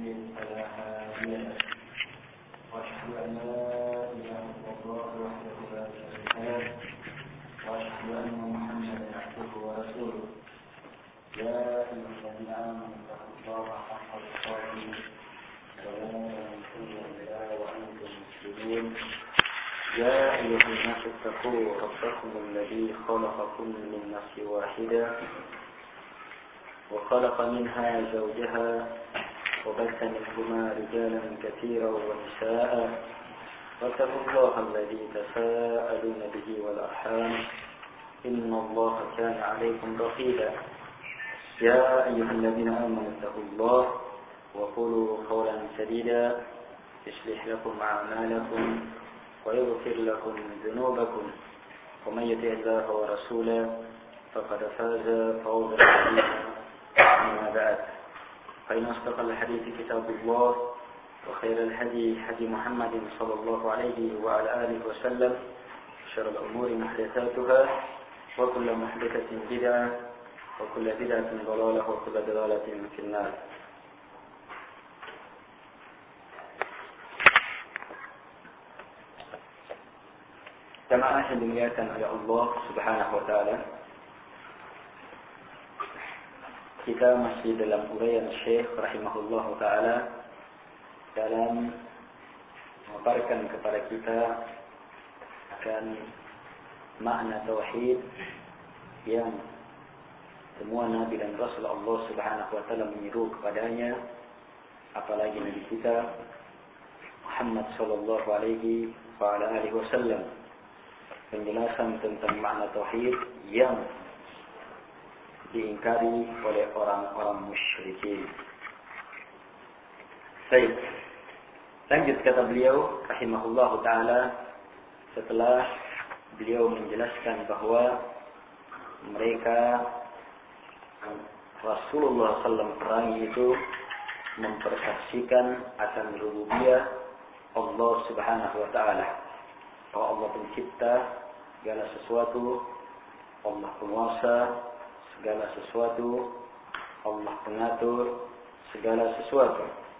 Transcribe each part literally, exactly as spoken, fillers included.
يضلل فلا هادي له واشهد ان لا اله الا الله وحده لا شريك له واشهد ان محمدا عبده ورسوله يا ايها الذين امنوا اتقوا الله حق تقاته ولا تموتن الا وانتم مسلمون يا ايها الناس اتقوا ربكم الذي خلقكم من نفس واحده وخلق منها زوجها وبث منهما رجالا كثيرا ونساء واتقوا الله الذي تساءلون به والأرحام إن الله كان عليكم رقيبا يا أيها الذين آمنوا اتقوا الله وقولوا قولا سديدا يصلح لكم أعمالكم ويغفر لكم ذنوبكم ومن يطع الله ورسوله فقد فاز فوزا عظيما أما بعد فإن أصدق الحديث كتاب الله وخير الهدي هدي محمد صلى الله عليه وعلى آله وسلم شر الأمور محدثاتها وكل محدثة بدعة وكل بدعة ضلالة وكل ضلالة في النار. Jamaah yang dimuliakan oleh Allah Subhanahu wa taala, kita masih dalam uraian Syekh rahimahullah ta'ala dalam memaparkan kepada kita akan makna tauhid yang semua Nabi dan Rasul Allah Subhanahu wa ta'ala menyeru kepadanya, apalagi Nabi kita Muhammad sallallahu alaihi wa ala alihi wasallam, penjelasan tentang makna tauhid yang diingkari oleh orang-orang musyrikin. Baik. Lanjut kata beliau rahimahullah ta'ala, setelah beliau menjelaskan bahwa mereka Rasulullah sallallahu alaihi wasallam perangi itu mempersaksikan akan rububiyah Allah Subhanahu wa ta'ala, bahwa Allah pencipta segala sesuatu, Allah penguasa segala sesuatu, Allah pengatur segala sesuatu,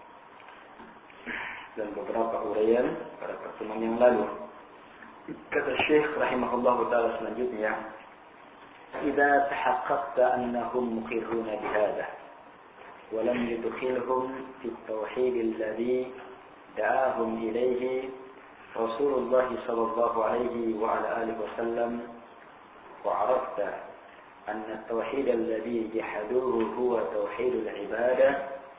dan beberapa uraian pada pertemuan yang lalu. Kata Syekh rahimahullah ta'ala selanjutnya, "Idza tahaqqaqta annahum muqirruna bihadha wa lam yudkhilhum fi at-tauhid alladhi da'ahum ilayhi Rasulullah sallallahu alaihi wa ala alihi wasallam wa 'arafta أن التوحيد الذي جحدوه هو توحيد العبادة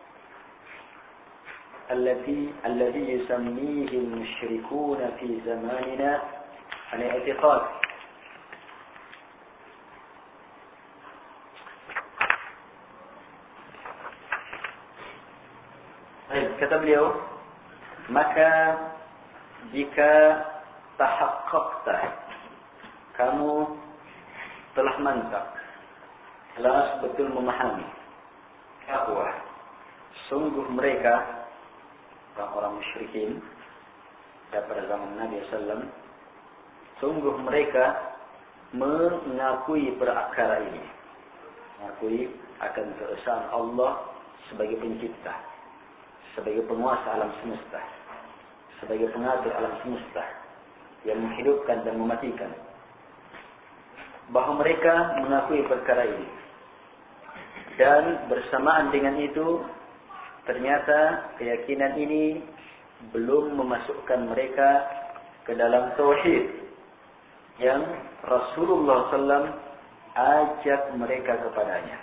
التي الذي يسميه المشركون في زماننا الاعتقاد." Kata beliau, maka jika tahaqqaqta, kamu telah mantap, telah betul memahami bahwa sungguh mereka orang-orang musyrikin pada zaman Nabi sallallahu alaihi wasallam, sungguh mereka mengakui perakara ini, mengakui akan keesaan Allah sebagai pencipta, sebagai penguasa alam semesta, sebagai pengatur alam semesta yang menghidupkan dan mematikan, bahwa mereka mengakui perkara ini. Dan bersamaan dengan itu, ternyata keyakinan ini belum memasukkan mereka ke dalam tauhid yang Rasulullah sallallahu alaihi wasallam ajak mereka kepadanya.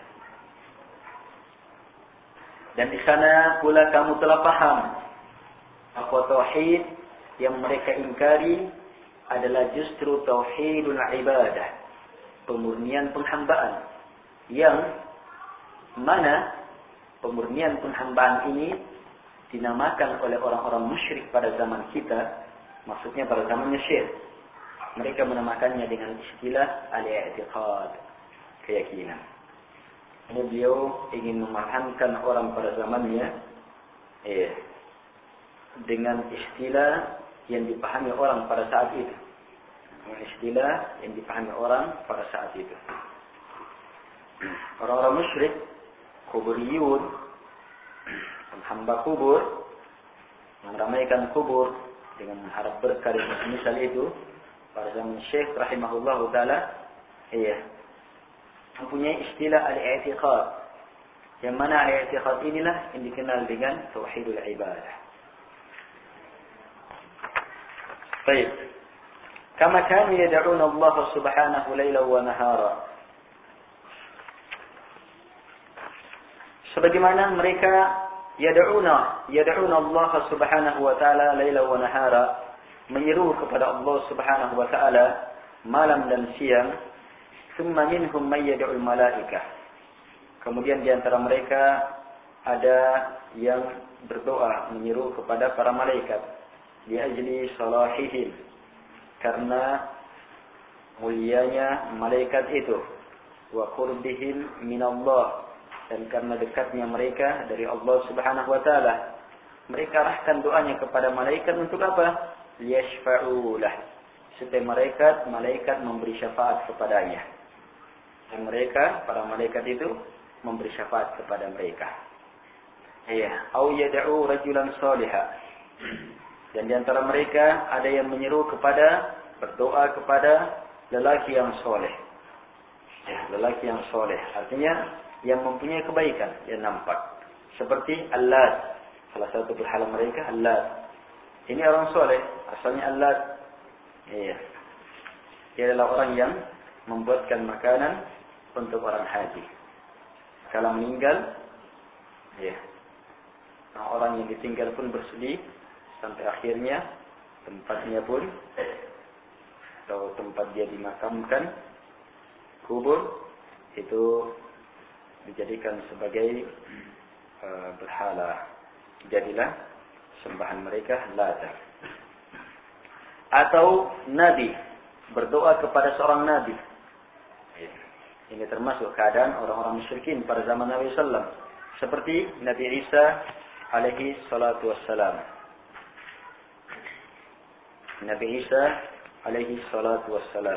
Dan di sana pula kamu telah paham bahwa tauhid yang mereka ingkari adalah justru tauhidul ibadah, pemurnian penghambaan, yang mana pemurnian penghambaan ini dinamakan oleh orang-orang musyrik pada zaman kita, maksudnya pada zamannya Syekh. Mereka menamakannya dengan istilah al-i'tiqad, keyakinan. Ini beliau ingin memahamkan orang pada zamannya eh, dengan istilah yang dipahami orang pada saat itu. Dengan istilah yang dipahami orang pada saat itu. Orang-orang musyrik, kuburiyun, hamba kubur, meramaikan kubur dengan harap berkah dan misal itu, pada zaman Syekh rahimahullah taala, iya, mempunyai istilah al-i'tiqad. Yang mana al-i'tiqad inilah yang dikenal dengan tauhidul ibadah. Baik. Kama kanu yad'una Allah subhanahu lailan wa nahara. Sebagaimana mereka yad'una yad'una Allah subhanahu wa ta'ala lailan wa nahara, menyeru kepada Allah subhanahu wa ta'ala malam dan siang. Thumma minhum may yad'ul malaikah. Kemudian di antara mereka ada yang berdoa menyeru kepada para malaikat di ajli salahihim, karena mulianya malaikat itu, wa qurbihim minallah, dan karena dekatnya mereka dari Allah Subhanahu wa taala. Mereka arahkan doanya kepada malaikat untuk apa? Liyashfa'u lah, supaya malaikat malaikat memberi syafaat kepadanya. Dan mereka para malaikat itu memberi syafaat kepada mereka. Iya, au yad'u rajulan salihah. Dan di antara mereka ada yang menyeru kepada, berdoa kepada lelaki yang soleh. Ya, lelaki yang soleh. Artinya yang mempunyai kebaikan, yang nampak. Seperti Allat. Salah satu berhala mereka, Allat. Ini orang soleh. Asalnya Allat. Iya. Dia adalah orang yang membuatkan makanan untuk orang haji. Kalau meninggal, ya, nah, orang yang ditinggal pun bersedih. Sampai akhirnya tempatnya pun, atau tempat dia dimakamkan, kubur, itu dijadikan sebagai uh, berhala. Jadilah sembahan mereka Lata. Atau Nabi, berdoa kepada seorang Nabi. Ini termasuk keadaan orang-orang musyrikin pada zaman Nabi sallallahu alaihi wasallam. Seperti Nabi Isa alaihi salatu wassalam. Nabi Isa alaihi salatu wassalam.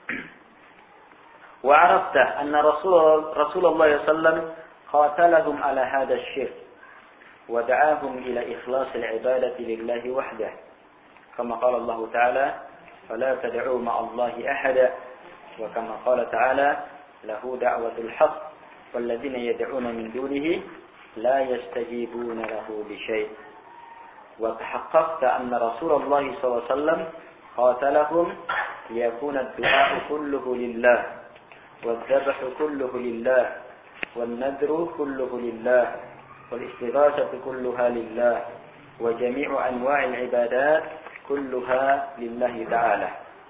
Wa arafta anna Rasul Rasulullah sallallahu alaihi wasallam qatalahum ala hadha asy-syirk wa da'ahum ila ikhlas al-ibadati lillahi wahdah. Kama qala Allah Ta'ala, fala tad'u ma'a Allahi ahada. Wa kama qala Ta'ala, lahu da'watul haqq walladzina yad'una min dunihi la yastajibuna lahu bi syai'. وتحققت أن رسول الله صلى الله عليه وسلم قاتلهم ليكون الدعاء كله لله والذبح كله لله والنذر كله لله والاستغاثة كلها لله وجميع أنواع العبادات كلها لله تعالى.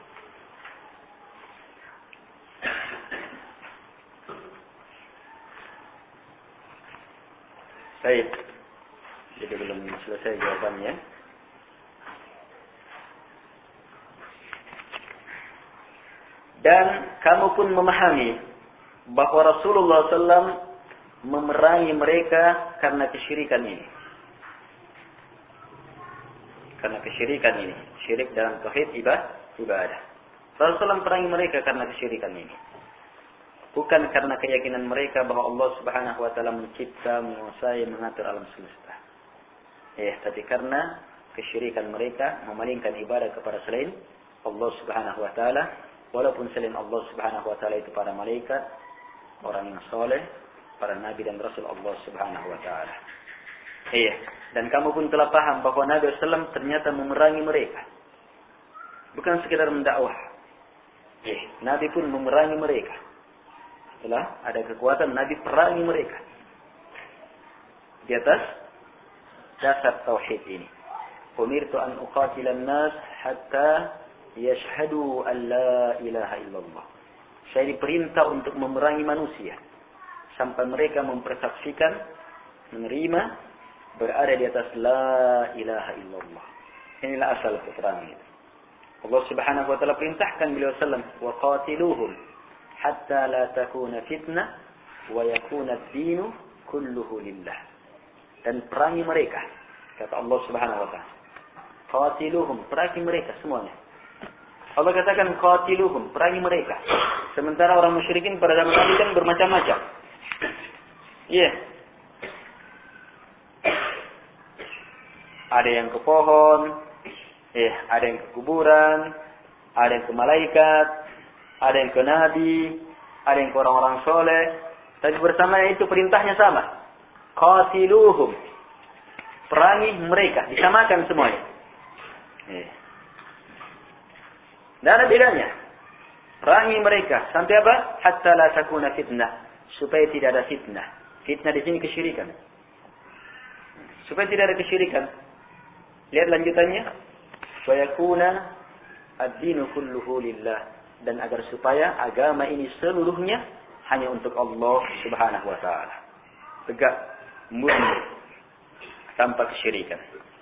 Baik. Jadi belum selesai jawabannya. Dan kamu pun memahami bahwa Rasulullah sallallahu alaihi wasallam memerangi mereka karena kesyirikan ini. Karena kesyirikan ini. Syirik dalam tauhid ibadah. Rasulullah sallallahu alaihi wasallam memerangi mereka karena kesyirikan ini. Bukan karena keyakinan mereka bahwa Allah Subhanahu wa taala mencipta, menguasai, mengatur alam semesta. Ya, tapi karena kesyirikan mereka memalingkan ibadah kepada selain Allah Subhanahu wa taala, walaupun selain Allah Subhanahu wa taala itu para malaikat, orang yang soleh, para nabi dan rasul Allah Subhanahu wa taala. Iya, dan kamu pun telah paham bahwa Nabi sallallahu alaihi wasallam ternyata memerangi mereka. Bukan sekedar mendakwah. Iya, Nabi pun memerangi mereka. Setelah ada kekuatan, Nabi perangi mereka. Di atas dasar tauhid ini. Umirtu an uqatilan nas hatta yashhadu an la ilaha illallah. Saya diperintah untuk memerangi manusia sampai mereka mempersaksikan, menerima, berada di atas la ilaha illallah. Inilah asal peperangan itu. Allah Subhanahu wa taala perintahkan beliau sallam, wa qatiluhum hatta la takuna fitnah wa yakuna ad-dinu kulluhu lillah. Dan perangi mereka, kata Allah Subhanahu wa taala. Qatiluhum, perangi mereka semuanya. Allah katakan qatiluhum, perangi mereka. Sementara orang musyrikin pada zaman Nabi kan bermacam-macam. Iya. Yeah. ada yang ke pohon, eh, ada yang ke kuburan, ada yang ke malaikat, ada yang ke nabi, ada yang ke orang-orang soleh. Tapi bersamanya itu perintahnya sama. Qatiluhum. Perangi mereka, disamakan semuanya. Eh. Tidak ada bedanya. Perangi mereka sampai apa? Hatta la takuna fitnah, supaya tidak ada fitnah. Fitnah di sini kesyirikan. Supaya tidak ada kesyirikan. Lihat lanjutannya. Wa yakuna ad-dinu kulluhu lillah, dan agar supaya agama ini seluruhnya hanya untuk Allah Subhanahu wa taala. Tegak, murni, tanpa kesyirikan.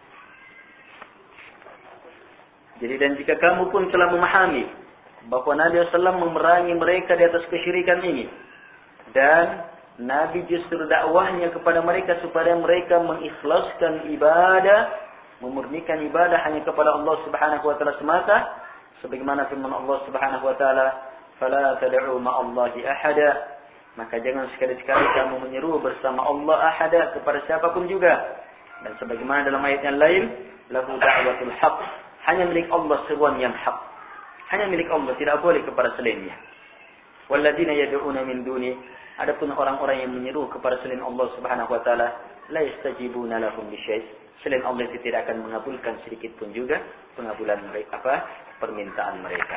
Jadi dan jika kamu pun telah memahami bahwa Nabi shallallahu alaihi wasallam memerangi mereka di atas kesyirikan ini, dan Nabi justru dakwahnya kepada mereka supaya mereka mengikhlaskan ibadah, memurnikan ibadah hanya kepada Allah Subhanahu wa taala semata, sebagaimana firman Allah Subhanahu wa taala, "Fala tad'u ma'allahi ahada." Maka jangan sekali-sekali kamu menyeru bersama Allah ahada, kepada siapapun juga. Dan sebagaimana dalam ayat yang lain, "Lahu da'watul haqq." Hanya milik Allah seruan yang hak. Hanya milik Allah, tidak boleh kepada selainnya. Walladzina yad'una min duni, adapun orang-orang yang menyeru kepada selain Allah Subhanahu wa taala, la yastajibuna lahum bisyai'. Selain Allah itu tidak akan mengabulkan sedikit pun juga pengabulan mereka, apa? Permintaan mereka.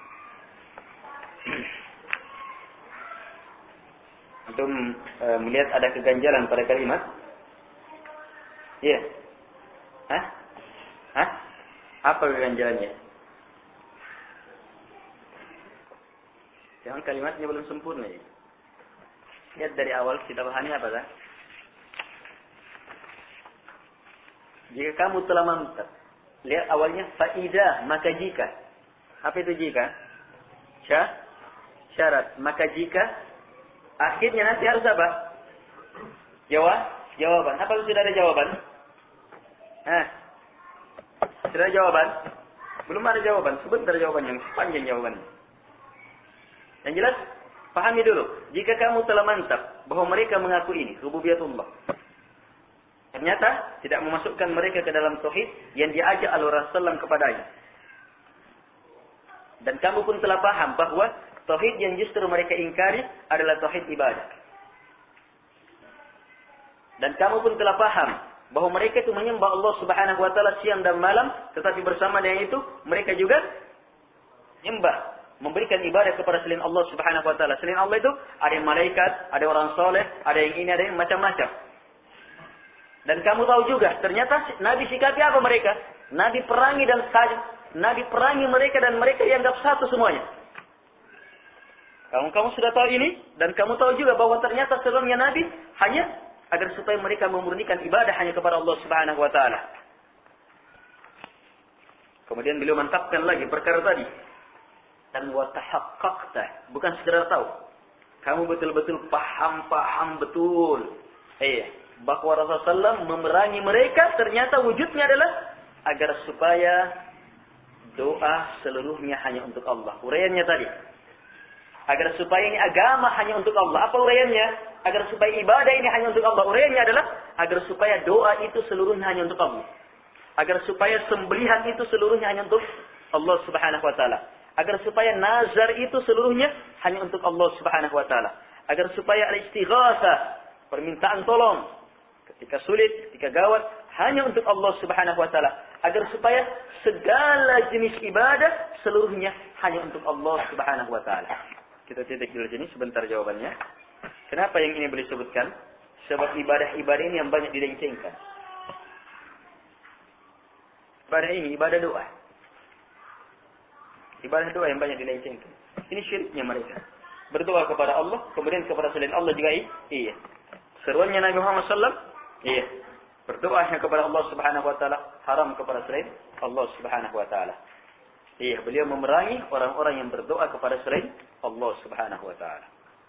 Untuk e, melihat ada keganjalan pada kalimat. Iya. Yeah. Hah? Hah? Apa keganjalannya? Jangan kalimatnya belum sempurna ya. Lihat dari awal kita pahami apa dah? Jika kamu telah mantap, lihat awalnya faidah, maka jika. Apa itu jika? Syah, syarat. Maka jika, akhirnya nanti harus apa? Jawab, jawaban. Apa sudah ada jawaban? Hah? Sudah ada jawaban? Belum ada jawaban. Sebentar jawabannya, panjang jawabannya. Yang jelas, pahami dulu. Jika kamu telah mantap bahwa mereka mengaku ini, rububiyatullah, ternyata tidak memasukkan mereka ke dalam tauhid yang diajak Allah Rasulullah kepadanya. Dan kamu pun telah paham bahwa tauhid yang justru mereka ingkari adalah tauhid ibadah. Dan kamu pun telah paham bahwa mereka itu menyembah Allah Subhanahu wa taala siang dan malam, tetapi bersama dengan itu mereka juga menyembah, memberikan ibadah kepada selain Allah Subhanahu wa taala. Selain Allah itu ada yang malaikat, ada orang soleh, ada yang ini, ada yang macam-macam. Dan kamu tahu juga, ternyata Nabi sikapi apa mereka? Nabi perangi dan Nabi perangi mereka dan mereka dianggap satu semuanya. Kamu kamu sudah tahu ini, dan kamu tahu juga bahwa ternyata sebenarnya Nabi hanya agar supaya mereka memurnikan ibadah hanya kepada Allah Subhanahu wa taala. Kemudian beliau mantapkan lagi perkara tadi. Dan wa tahaqqaqta, bukan sekedar tahu. Kamu betul-betul paham-paham betul. Eh, bahwa Rasulullah sallallahu alaihi wasallam memerangi mereka ternyata wujudnya adalah agar supaya doa seluruhnya hanya untuk Allah. Uraiannya tadi. Agar supaya ini agama hanya untuk Allah. Apa uraiannya? Agar supaya ibadah ini hanya untuk Allah. Uraiannya adalah agar supaya doa itu seluruhnya hanya untuk Allah. Agar supaya sembelihan itu seluruhnya hanya untuk Allah Subhanahu wa taala. Agar supaya nazar itu seluruhnya hanya untuk Allah Subhanahu wa taala. Agar supaya al-istighatsah, permintaan tolong ketika sulit, ketika gawat hanya untuk Allah Subhanahu wa taala. Agar supaya segala jenis ibadah seluruhnya hanya untuk Allah Subhanahu wa taala. Kita titik dulu sini sebentar jawabannya. Kenapa yang ini boleh sebutkan? Sebab ibadah-ibadah ini yang banyak dilencengkan. Ibadah ini ibadah doa. Ibadah doa yang banyak dilencengkan. Ini syiriknya mereka. Berdoa kepada Allah, kemudian kepada selain Allah juga iya. Seruannya Nabi Muhammad sallallahu alaihi wasallam, iya. Berdoa hanya kepada Allah Subhanahu wa taala, haram kepada selain Allah Subhanahu wa taala. Iya, beliau memerangi orang-orang yang berdoa kepada selain Allah Subhanahu wa taala.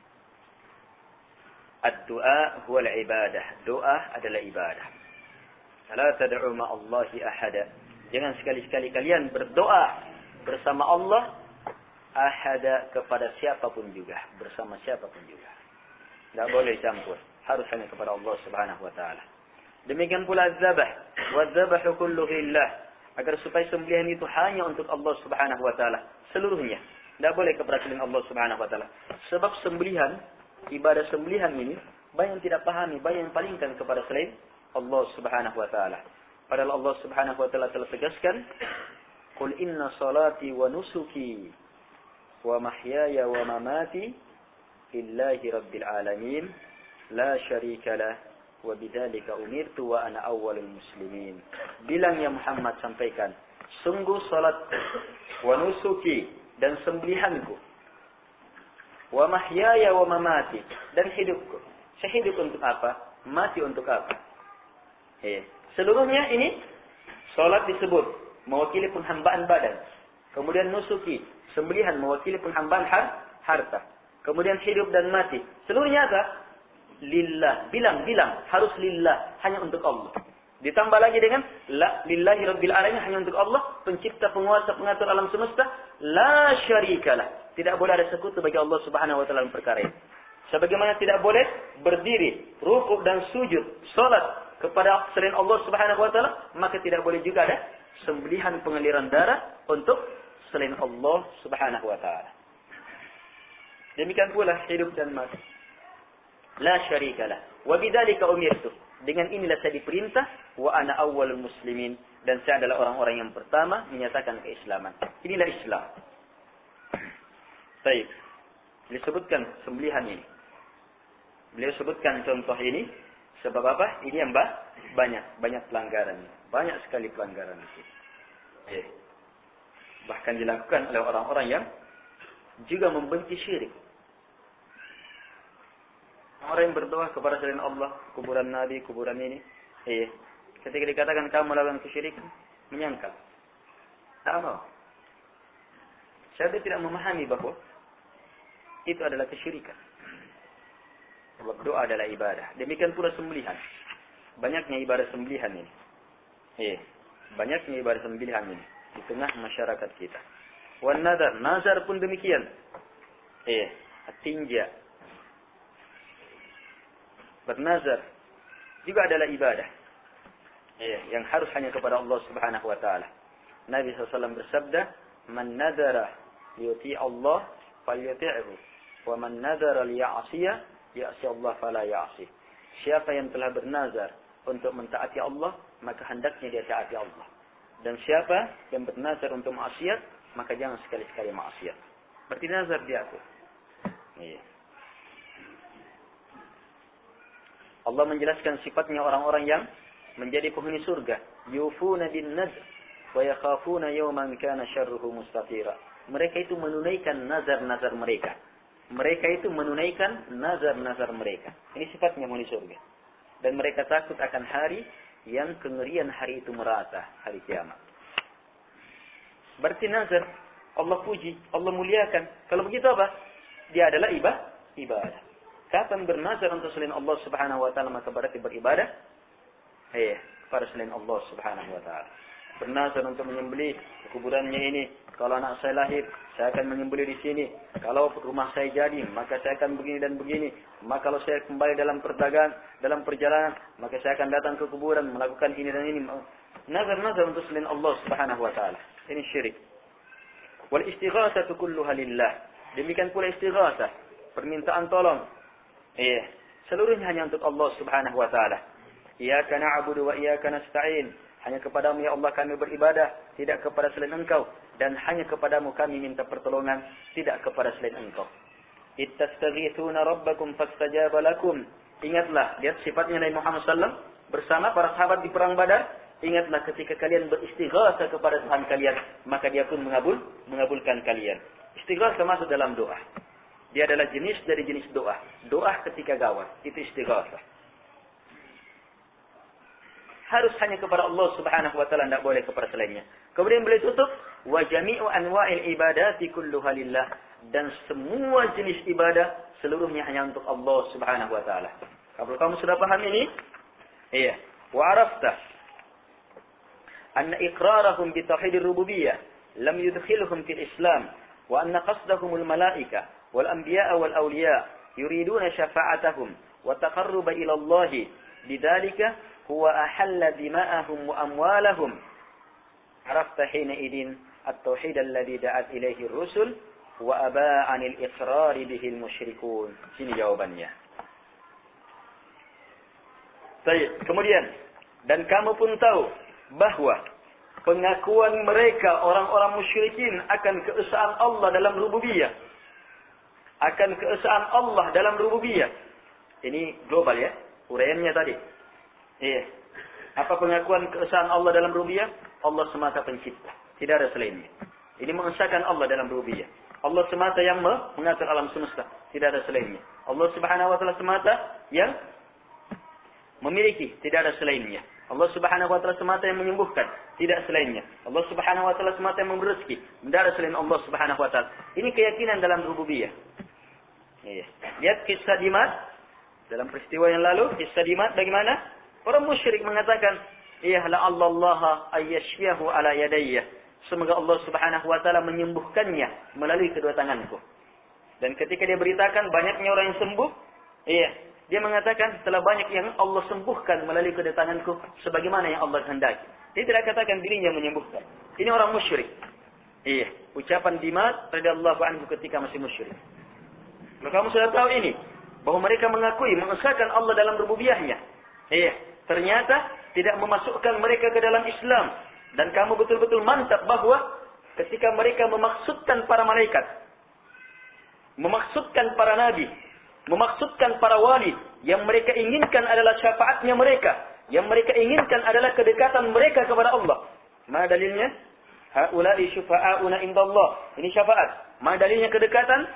Ad-du'a huwa al-ibadah. Doa adalah ibadah. La tad'u ma'allahi ahada. Jangan sekali-sekali kalian berdoa bersama Allah ahada kepada siapapun juga, bersama siapapun juga. Tidak boleh campur, harus hanya kepada Allah Subhanahu wa taala. Demikian pula dzabah, wa dzabahu kullu lillah, agar supaya sembelihan itu hanya untuk Allah Subhanahu wa taala seluruhnya. Tidak boleh kepada selain Allah Subhanahu wa taala. Sebab sembelihan, ibadah sembelihan ini banyak yang tidak pahami, banyak yang palingkan kepada selain Allah Subhanahu wa taala. Padahal Allah Subhanahu wa taala telah tegaskan, "Qul inna salati wa nusuki wa mahyaya wa mamati lillahi rabbil alamin, la syarika lah, wa bidzalika umirtu wa ana awwalul muslimin." Bilang ya Muhammad, sampaikan, sungguh salat wa nusuki dan sembelihanku, wa mahyaya wa mamati dan hidupku. Saya hidup untuk apa? Mati untuk apa? Eh, seluruhnya ini salat disebut mewakili penghambaan badan. Kemudian nusuki, sembelihan mewakili penghambaan har, harta. Kemudian hidup dan mati. Seluruhnya apa? Lillah. Bilang, bilang. Harus lillah. Hanya untuk Allah. Ditambah lagi dengan la lillahi rabbil alamin, hanya untuk Allah, pencipta, penguasa, pengatur alam semesta. La syarikalah. Tidak boleh ada sekutu bagi Allah Subhanahu wa taala dalam perkara ini. Sebagaimana tidak boleh berdiri, rukuk dan sujud, salat kepada selain Allah Subhanahu wa taala, maka tidak boleh juga ada sembelihan pengaliran darah untuk selain Allah Subhanahu wa taala. Demikian pula hidup dan mati. La syarikalah. Wa bidzalika umirtu. Dengan inilah saya diperintah, wa ana awwalul muslimin, dan saya adalah orang-orang yang pertama menyatakan keislaman. Inilah Islam. Baik. Beliau sebutkan sembelihan ini. Beliau sebutkan contoh ini sebab apa? Ini yang bah, banyak, banyak pelanggaran. Banyak sekali pelanggaran itu. Eh. Bahkan dilakukan oleh orang-orang yang juga membenci syirik. Orang yang berdoa kepada selain Allah, kuburan Nabi, kuburan ini, eh, ketika dikatakan kamu melakukan kesyirikan, menyangkal. Tak mau. Saya tidak memahami bahwa itu adalah kesyirikan. Sebab doa adalah ibadah. Demikian pula sembelihan. Banyaknya ibadah sembelihan ini. Eh, banyaknya ibadah sembelihan ini di tengah masyarakat kita. Wan nazar, nazar pun demikian. Eh, tinja. Bernazar juga adalah ibadah, eh, yang harus hanya kepada Allah Subhanahu wa taala. Nabi sallallahu alaihi wasallam bersabda, "Man nadara liyuti Allah falyuti'hu, wa man nadara liya'siya ya'si Allah fala ya'si." Siapa yang telah bernazar untuk mentaati Allah, maka hendaknya dia taati Allah. Dan siapa yang bernazar untuk maksiat, maka jangan sekali-sekali maksiat. Berarti nazar diatur. Iya. Allah menjelaskan sifatnya orang-orang yang menjadi penghuni surga. Yufuna bin nadr wa yakhafuna yawman kana syarruhu mustatira. Mereka itu menunaikan nazar-nazar mereka. Mereka itu menunaikan nazar-nazar mereka. Ini sifatnya penghuni surga. Dan mereka takut akan hari yang kengerian hari itu merata, hari kiamat. Berarti nazar Allah puji, Allah muliakan. Kalau begitu apa? Dia adalah ibadah. Ibadah. Kapan bernazar untuk selain Allah Subhanahu wa taala, maka berarti beribadah eh kepada selain Allah Subhanahu wa taala. Bernazar untuk menyembelih kuburannya ini, kalau anak saya lahir, saya akan menyembelih di sini. Kalau rumah saya jadi, maka saya akan begini dan begini. Maka kalau saya kembali dalam perdagangan, dalam perjalanan, maka saya akan datang ke kuburan melakukan ini dan ini. Nazar-nazar untuk selain Allah Subhanahu wa taala. Ini syirik. Wal istighatsatu kulluha lillah. Demikian pula istighatsah, permintaan tolong. Iya, seluruhnya hanya untuk Allah Subhanahu wa taala. Iyyaka na'budu wa iyyaka nasta'in. Hanya kepadamu ya Allah kami beribadah, tidak kepada selain Engkau, dan hanya kepadamu kami minta pertolongan, tidak kepada selain Engkau. Ittastaghithuna rabbakum fastajaba lakum. Ingatlah, lihat sifatnya Nabi Muhammad sallallahu alaihi wasallam bersama para sahabat di perang Badar. Ingatlah ketika kalian beristighatsah kepada Tuhan kalian, maka Dia pun mengabul, mengabulkan kalian. Istighatsah masuk dalam doa. Dia adalah jenis dari jenis doa. Doa ketika gawat. Itu istighatsah. Harus hanya kepada Allah Subhanahu wa taala, tidak boleh kepada selainnya. Kemudian beliau tutup, wa jami'u anwa'il ibadati kulluha lillah, dan semua jenis ibadah seluruhnya hanya untuk Allah Subhanahu wa taala. Kalau kamu sudah paham ini, iya, wa arafta anna iqrarahum bi tauhidir rububiyyah lam yudkhiluhum fil Islam, wa anna qasdahumul malaika wal anbiya wal awliya yuriduna syafa'atahum wa taqarruba ila Allah bidzalika huwa ahalla dima'ahum wa amwalahum. Arafta hina idin at-tauhid alladhi da'at ilaihi ar-rusul wa aba 'anil iqrar bihi al-musyrikun. Sini jawabannya. Baik, kemudian dan kamu pun tahu bahwa pengakuan mereka orang-orang musyrikin akan keesaan Allah dalam rububiyah, akan keesaan Allah dalam rububiyah. Ini global ya, uraiannya tadi. Iya. Apa pengakuan keesaan Allah dalam rububiyah? Allah semata pencipta, tidak ada selainnya. Ini mengesahkan Allah dalam rububiyah. Allah semata yang mengatur alam semesta, tidak ada selainnya. Allah Subhanahu wa taala semata yang memiliki, tidak ada selainnya. Allah Subhanahu wa taala semata yang menyembuhkan, tidak selainnya. Allah Subhanahu wa taala semata yang memberi rezeki, tidak ada selain Allah Subhanahu wa taala. Ini keyakinan dalam rububiyah. Iya. Lihat kisah Dimat dalam peristiwa yang lalu, kisah Dimat bagaimana? Orang musyrik mengatakan, "Ya la'allallaha ayyashfiyahu ala yadayya." Semoga Allah Subhanahu wa taala menyembuhkannya melalui kedua tanganku. Dan ketika dia beritakan banyaknya orang yang sembuh, iya, dia mengatakan telah banyak yang Allah sembuhkan melalui kedua tanganku sebagaimana yang Allah kehendaki. Dia tidak katakan dirinya menyembuhkan. Ini orang musyrik. Iya, ucapan Dimat radhiyallahu anhu ketika masih musyrik. Kalau kamu sudah tahu ini, bahwa mereka mengakui mengesahkan Allah dalam rububiyahnya. Iya, ternyata tidak memasukkan mereka ke dalam Islam. Dan kamu betul-betul mantap bahwa ketika mereka memaksudkan para malaikat, memaksudkan para nabi, memaksudkan para wali, yang mereka inginkan adalah syafaatnya mereka, yang mereka inginkan adalah kedekatan mereka kepada Allah. Mana dalilnya? Haula'i syufa'auna indallah. Ini syafaat. Mana dalilnya kedekatan?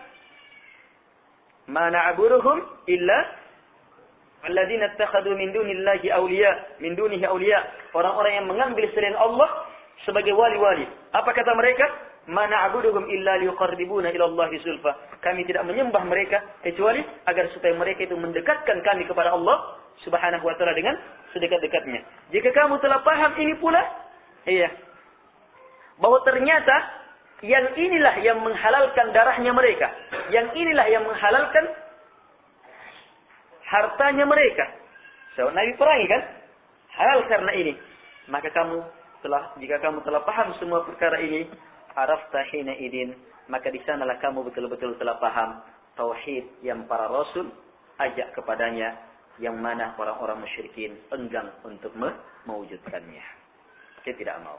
Ma na'buduhum illa alladzina ittakhadhu min dunillahi awliya, min dunihi awliya. Orang-orang yang mengambil selain Allah sebagai wali-wali. Apa kata mereka? Ma na'buduhum illa liqarribuna ila Allahi zulfa. Kami tidak menyembah mereka kecuali agar supaya mereka itu mendekatkan kami kepada Allah Subhanahu wa taala dengan sedekat-dekatnya. Jika kamu telah paham ini pula, iya, bahwa ternyata yang inilah yang menghalalkan darahnya mereka, yang inilah yang menghalalkan hartanya mereka. So, Nabi perangi kan? Halal karena ini. Maka kamu telah, jika kamu telah paham semua perkara ini, arafta hina idin, maka di sanalah kamu betul-betul telah paham tauhid yang para rasul ajak kepadanya, yang mana orang-orang musyrikin enggan untuk mewujudkannya. Dia tidak mau.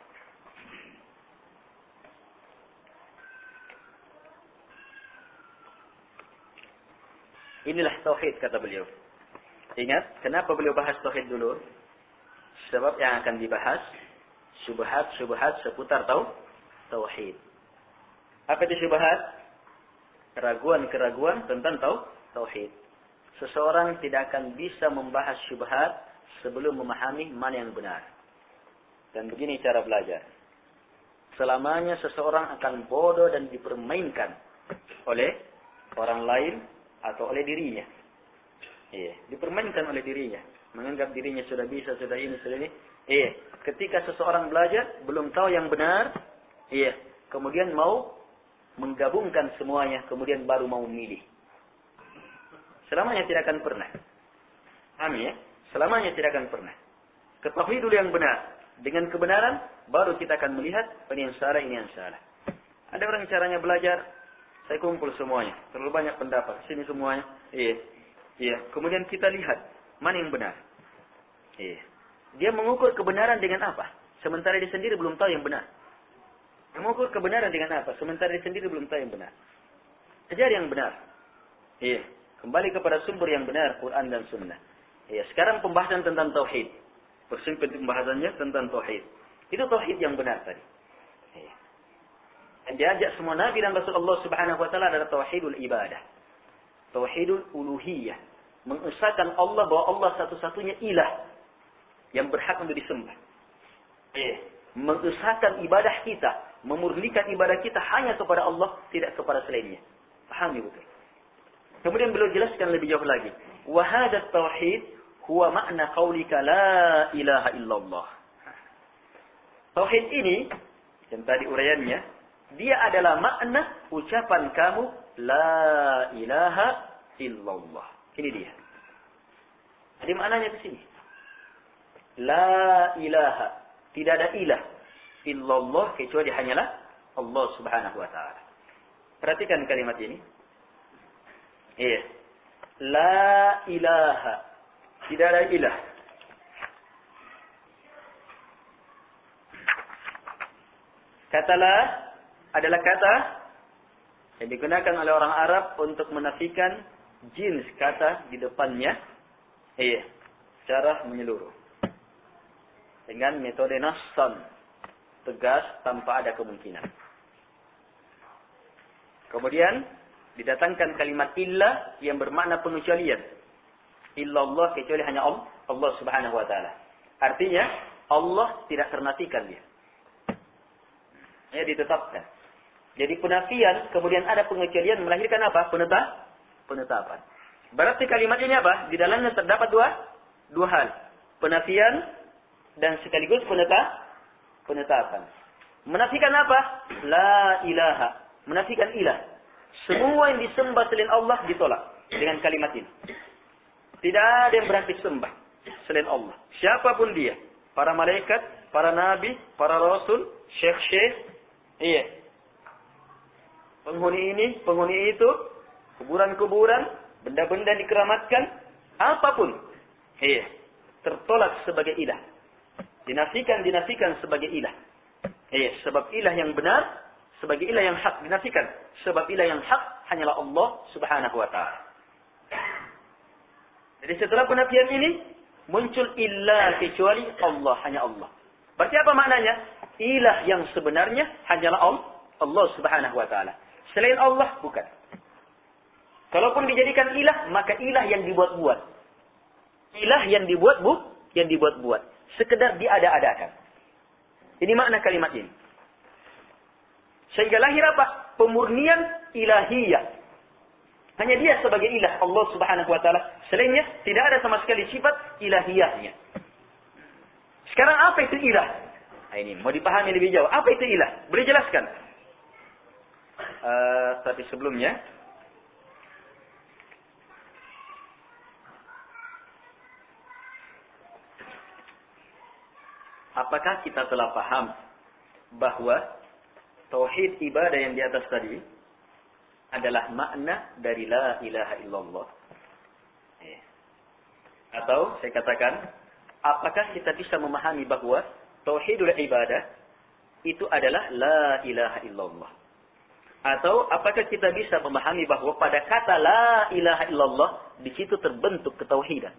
Inilah tauhid, kata beliau. Ingat, kenapa beliau bahas tauhid dulu? Sebab yang akan dibahas syubhat-syubhat seputar tau tauhid. Apa itu syubhat? Keraguan-keraguan tentang tau tauhid. Seseorang tidak akan bisa membahas syubhat sebelum memahami mana yang benar. Dan begini cara belajar. Selamanya seseorang akan bodoh dan dipermainkan oleh orang lain atau oleh dirinya. Iya, dipermainkan oleh dirinya. Menganggap dirinya sudah bisa, sudah ini, sudah ini. Iya, ketika seseorang belajar, belum tahu yang benar, iya, kemudian mau menggabungkan semuanya, kemudian baru mau memilih. Selamanya tidak akan pernah. Amin ya? Selamanya tidak akan pernah. Ketahui dulu yang benar. Dengan kebenaran, baru kita akan melihat ini yang salah, ini yang salah. Ada orang caranya belajar, saya kumpul semuanya. Terlalu banyak pendapat. Sini semuanya. Iya. Iya. Kemudian kita lihat mana yang benar. Iya. Dia mengukur kebenaran dengan apa? Sementara dia sendiri belum tahu yang benar. Dia mengukur kebenaran dengan apa? Sementara dia sendiri belum tahu yang benar. Kejar yang benar. Iya. Kembali kepada sumber yang benar, Quran dan Sunnah. Iya. Sekarang pembahasan tentang tauhid. Persempit pembahasannya tentang tauhid. Itu tauhid yang benar tadi. Iya. Yang diajak semua Nabi dan Rasulullah Subhanahu wa taala adalah tauhidul ibadah. Tauhidul uluhiyah. Mengesahkan Allah bahwa Allah satu-satunya ilah yang berhak untuk disembah. Eh, mengesahkan ibadah kita, memurnikan ibadah kita hanya kepada Allah, tidak kepada selainnya. Pahami betul. Kemudian beliau jelaskan lebih jauh lagi. Wa hadat tauhid huwa makna qaulika la ilaha illallah. Tauhid ini yang tadi uraiannya, dia adalah makna ucapan kamu la ilaha illallah. Ini dia. Jadi maknanya ke sini. La ilaha. Tidak ada ilah. Illallah kecuali hanyalah Allah subhanahu wa ta'ala. Perhatikan kalimat ini. Iya. La ilaha. Tidak ada ilah. Kata la adalah kata yang digunakan oleh orang Arab untuk menafikan jins kata di depannya. Iya. Secara menyeluruh. Dengan metode nassan. Tegas tanpa ada kemungkinan. Kemudian didatangkan kalimat illa yang bermakna pengecualian. Illallah kecuali hanya Allah, Allah subhanahu wa ta'ala. Artinya Allah tidak ternafikan dia. Ya, ditetapkan. Jadi penafian kemudian ada pengecualian melahirkan apa? Penetap, penetapan. Berarti kalimat ini apa? Di dalamnya terdapat dua dua hal. Penafian dan sekaligus penetap, penetapan. Menafikan apa? La ilaha. Menafikan ilah. Semua yang disembah selain Allah ditolak dengan kalimat ini. Tidak ada yang berhak disembah selain Allah. Siapapun dia. Para malaikat, para nabi, para rasul, syekh-syekh. Iya. Penghuni ini, penghuni itu. Kuburan-kuburan. Benda-benda dikeramatkan. Apapun. Iya. Tertolak sebagai ilah. Dinafikan, dinafikan sebagai ilah. Iya. Sebab ilah yang benar. Sebagai ilah yang hak dinafikan. Sebab ilah yang hak hanyalah Allah subhanahu wa ta'ala. Jadi setelah penafian ini, muncul ilah kecuali Allah, hanya Allah. Berarti apa maknanya? Ilah yang sebenarnya hanyalah Allah, Allah subhanahu wa ta'ala. Selain Allah, bukan. Kalaupun dijadikan ilah, maka ilah yang dibuat-buat. Ilah yang dibuat bu, yang dibuat-buat. Sekedar diada-adakan. Ini makna kalimat ini. Sehingga lahir apa? Pemurnian ilahiyah. Hanya dia sebagai ilah Allah subhanahu wa ta'ala. Selainnya tidak ada sama sekali sifat ilahiyahnya. Sekarang apa itu ilah? Nah, ini mau dipahami lebih jauh. Apa itu ilah? Boleh jelaskan? Uh, tapi sebelumnya. Apakah kita telah paham bahwa tauhid ibadah yang di atas tadi adalah makna dari la ilaha illallah. Atau saya katakan, apakah kita bisa memahami bahwa tauhidul ibadah itu adalah la ilaha illallah? Atau apakah kita bisa memahami bahwa pada kata la ilaha illallah di situ terbentuk ketauhidan?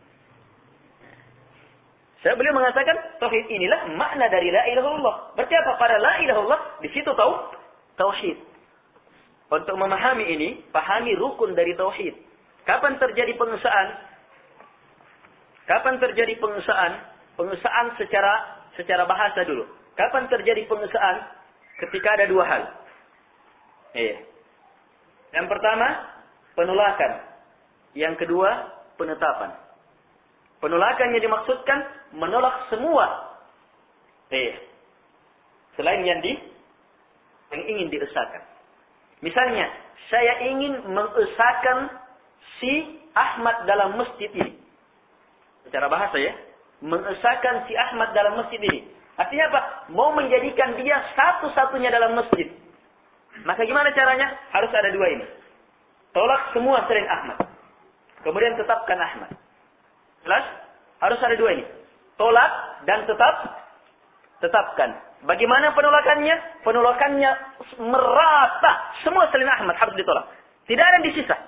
Saya boleh mengatakan tauhid inilah makna dari la ilaha illallah. Berarti apa? Pada la ilaha illallah di situ tahu tauhid. Untuk memahami ini, pahami rukun dari tauhid. Kapan terjadi pengesaan? Kapan terjadi pengesaan? Pengesaan secara secara bahasa dulu. Kapan terjadi pengesaan? Ketika ada dua hal. Iya. Yang pertama, penolakan. Yang kedua, penetapan. Penolakan yang dimaksudkan menolak semua. Eh, selain yang di yang ingin diesakan. Misalnya, saya ingin mengesahkan si Ahmad dalam masjid ini. Secara bahasa ya, mengesahkan si Ahmad dalam masjid ini. Artinya apa? Mau menjadikan dia satu-satunya dalam masjid. Maka gimana caranya? Harus ada dua ini. Tolak semua selain Ahmad. Kemudian tetapkan Ahmad. Jelas? Harus ada dua ini. Tolak dan tetap tetapkan. Bagaimana penolakannya? Penolakannya merata. Semua selain Ahmad harus ditolak. Tidak ada yang disisa.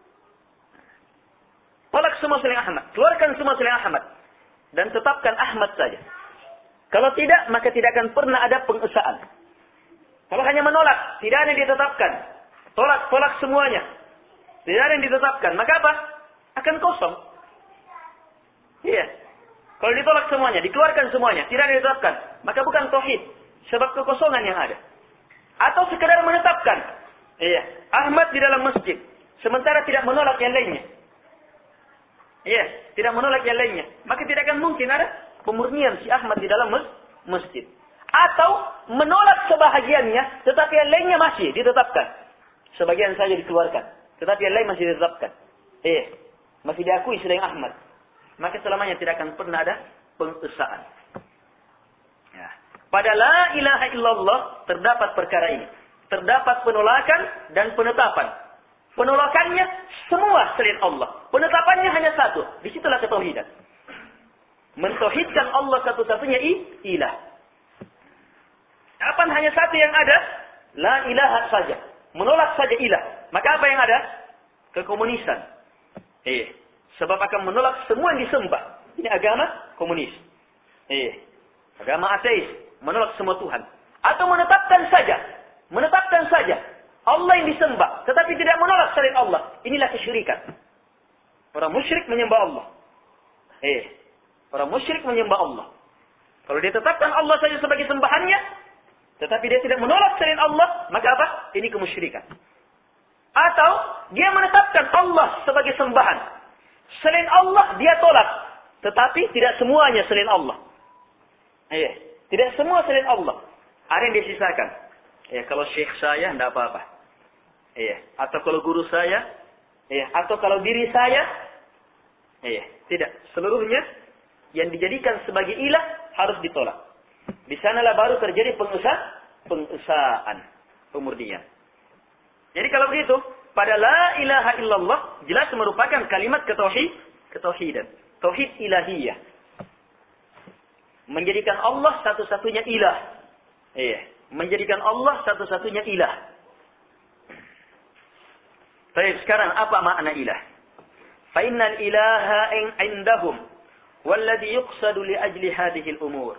Tolak semua selain Ahmad. Keluarkan semua selain Ahmad. Dan tetapkan Ahmad saja. Kalau tidak, maka tidak akan pernah ada pengesaan. Kalau hanya menolak, tidak ada yang ditetapkan. Tolak, tolak semuanya. Tidak ada yang ditetapkan. Maka apa? Akan kosong. Iya. Kalau ditolak semuanya, dikeluarkan semuanya, tidak ada yang ditetapkan, maka bukan tauhid, sebab kekosongan yang ada. Atau sekedar menetapkan, iya, Ahmad di dalam masjid, sementara tidak menolak yang lainnya. Iya, tidak menolak yang lainnya, maka tidak akan mungkin ada pemurnian si Ahmad di dalam masjid. Atau menolak sebahagiannya, tetapi yang lainnya masih ditetapkan. Sebagian saja dikeluarkan, tetapi yang lain masih ditetapkan. Iya, masih diakui selain Ahmad. Maka selamanya tidak akan pernah ada pengesaan. Ya. Pada la ilaha illallah terdapat perkara ini. Terdapat penolakan dan penetapan. Penolakannya semua selain Allah. Penetapannya hanya satu. Disitulah ketauhidan. Mentauhidkan Allah satu-satunya ilah. Kapan hanya satu yang ada? La ilaha saja. Menolak saja ilah. Maka apa yang ada? Kekomunisan. Eh, sebab akan menolak semua yang disembah. Ini agama komunis. Eh, agama ateis. Menolak semua Tuhan. Atau menetapkan saja. Menetapkan saja. Allah yang disembah. Tetapi tidak menolak selain Allah. Inilah kesyirikan. Orang musyrik menyembah Allah. Eh, orang musyrik menyembah Allah. Kalau dia tetapkan Allah saja sebagai sembahannya, tetapi dia tidak menolak selain Allah, maka apa? Ini kemusyrikan. Atau dia menetapkan Allah sebagai sembahan. Selain Allah dia tolak, tetapi tidak semuanya selain Allah. Eh, tidak semua selain Allah. Ada yang dia sisakan. Eh, kalau syekh saya tidak apa-apa. Eh, atau kalau guru saya, eh, atau kalau diri saya, eh, tidak. Seluruhnya yang dijadikan sebagai ilah harus ditolak. Di sanalah baru terjadi pengesaan, pengesaan, pemurnian. Jadi kalau begitu, pada la ilaha illallah jelas merupakan kalimat ketauhid, ketauhidan, tauhid ilahiyah. Menjadikan Allah satu-satunya ilah. Iya, menjadikan Allah satu-satunya ilah. Baik, sekarang apa makna ilah? Fa innal ilaha indahum walladhi yuqsadu li ajli hadhihi al-umur.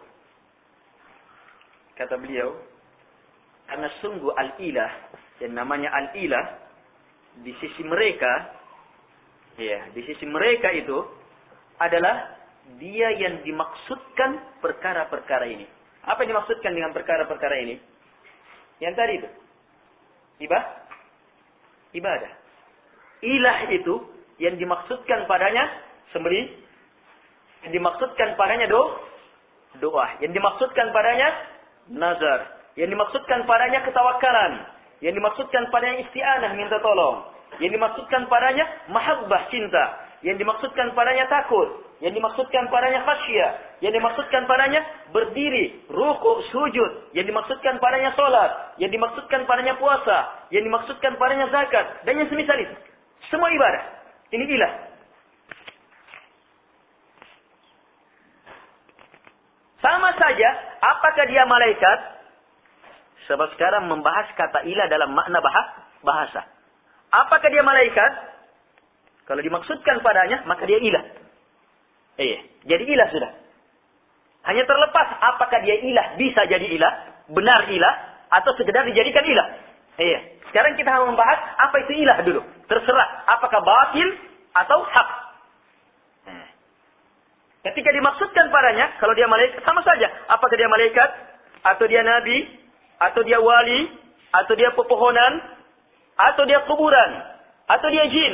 Kata beliau, karena sungguh al-ilah, yang namanya al-ilah, di sisi mereka, ya, di sisi mereka itu adalah dia yang dimaksudkan perkara-perkara ini. Apa yang dimaksudkan dengan perkara-perkara ini? Yang tadi itu. Ibah? Ibadah. Ilah itu yang dimaksudkan padanya sembelih, yang dimaksudkan padanya do, doa, yang dimaksudkan padanya nazar, yang dimaksudkan padanya ketawakalan, yang dimaksudkan padanya isti'anah, minta tolong, yang dimaksudkan padanya mahabbah, cinta, yang dimaksudkan padanya takut, yang dimaksudkan padanya khasyah, yang dimaksudkan padanya berdiri, rukuk, sujud, yang dimaksudkan padanya salat, yang dimaksudkan padanya puasa, yang dimaksudkan padanya zakat, dan yang semisal itu. Semua ibadah. Ini ilah. Sama saja, apakah dia malaikat? Sebab sekarang membahas kata ilah dalam makna bahasa. Apakah dia malaikat? Kalau dimaksudkan padanya, maka dia ilah. Eh, jadi ilah sudah. Hanya terlepas apakah dia ilah, bisa jadi ilah, benar ilah, atau sekedar dijadikan ilah. Eh, sekarang kita harus membahas apa itu ilah dulu. Terserah apakah batil atau hak. Eh. Ketika dimaksudkan padanya, kalau dia malaikat, sama saja. Apakah dia malaikat, atau dia nabi, atau dia wali, atau dia pepohonan, atau dia kuburan, atau dia jin.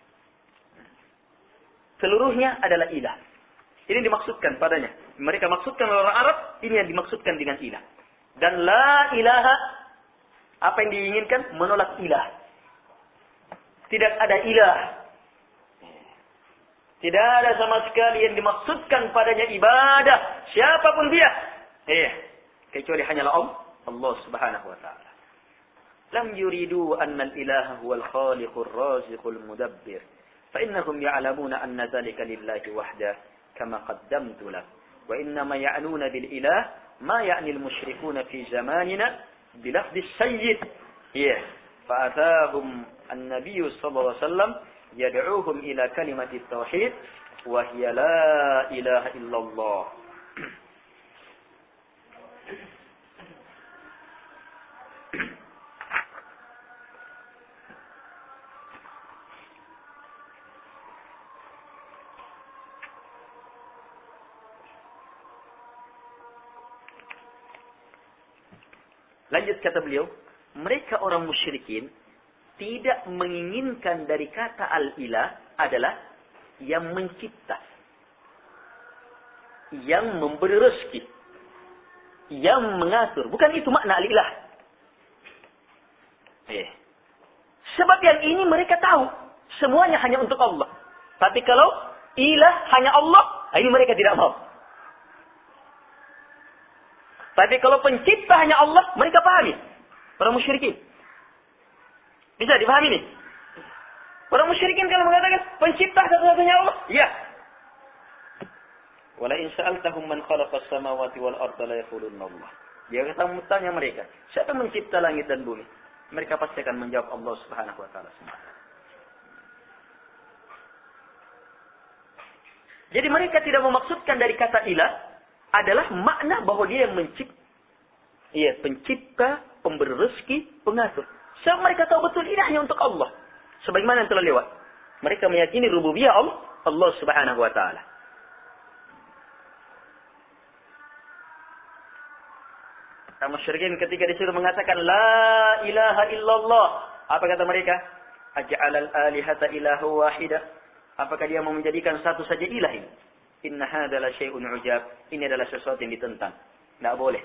Seluruhnya adalah ilah. Ini dimaksudkan padanya. Mereka maksudkan orang Arab, ini yang dimaksudkan dengan ilah. Dan la ilaha, apa yang diinginkan? Menolak ilah. Tidak ada ilah. Tidak ada sama sekali yang dimaksudkan padanya ibadah. Siapapun dia. Eh, kecuali hanyalah Allah. Allah subhanahu wa ta'ala. Lam yuridu anna al-ilaha huwa al-khaliqur raziqul mudabbir. فإنهم يعلمون أن ذلك لله وحده كما قدمت له وإنما يعنون بالإله ما يعني المشركون في زماننا بلفظ السيد فأتاهم النبي صلى الله عليه وسلم يدعوهم إلى كلمة التوحيد وهي لا إله إلا الله. Lanjut kata beliau, mereka orang musyrikin tidak menginginkan dari kata al-ilah adalah yang mencipta, yang memberi rezeki, yang mengatur. Bukan itu makna al-ilah. Eh. Sebab yang ini mereka tahu, semuanya hanya untuk Allah. Tapi kalau ilah hanya Allah, ini mereka tidak mau. Tapi kalau pencipta hanya Allah, mereka pahami. Para musyrikin. Bisa dipahami nih? Para musyrikin kalau mengatakan pencipta satu-satunya Allah, iya. Wala in sa'altahum man khalaqas samawati wal arda la yaqulunna Allah. Jika kamu tanya mereka, siapa mencipta langit dan bumi? Mereka pasti akan menjawab Allah Subhanahu wa taala semata. Jadi mereka tidak memaksudkan dari kata ilah adalah makna bahwa dia yang mencipta. Iya, pencipta, pemberi rezeki, pengatur. Sebab mereka tahu betul ini hanya untuk Allah. Sebagaimana yang telah lewat. Mereka meyakini rububiyah Allah, Allah Subhanahu wa taala. Kaum musyrikin ketika disuruh mengatakan la ilaha illallah, apa kata mereka? Aj'alal alihata ilahu wahida. Apakah dia mau menjadikan satu saja ilah ini? Inna hadza la syai'un ujab. Ini adalah sesuatu yang ditentang. Tidak boleh.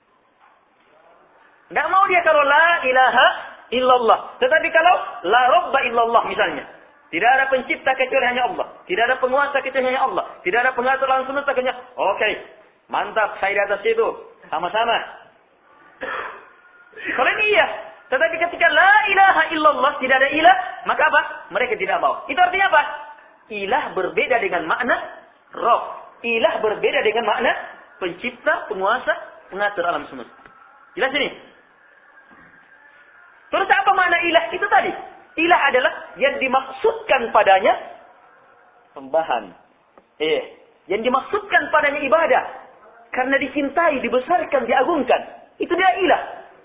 Tidak mau dia kalau la ilaha illallah. Tetapi kalau la robba illallah misalnya. Tidak ada pencipta kecuali hanya Allah. Tidak ada penguasa kecuali hanya Allah. Tidak ada pengatur alam semesta kecuali hanya Allah. Oke. Mantap. Saya di atas itu. Sama-sama. Kalau ini iya. Tetapi ketika la ilaha illallah tidak ada ilah. Maka apa? Mereka tidak mau. Itu artinya apa? Ilah berbeda dengan makna Rabb. Ilah berbeda dengan makna pencipta, penguasa, pengatur alam semesta. Jelas ini? Terus apa makna ilah itu tadi? Ilah adalah yang dimaksudkan padanya sembahan. Eh, yang dimaksudkan padanya ibadah. Karena dicintai, dibesarkan, diagungkan. Itu dia ilah.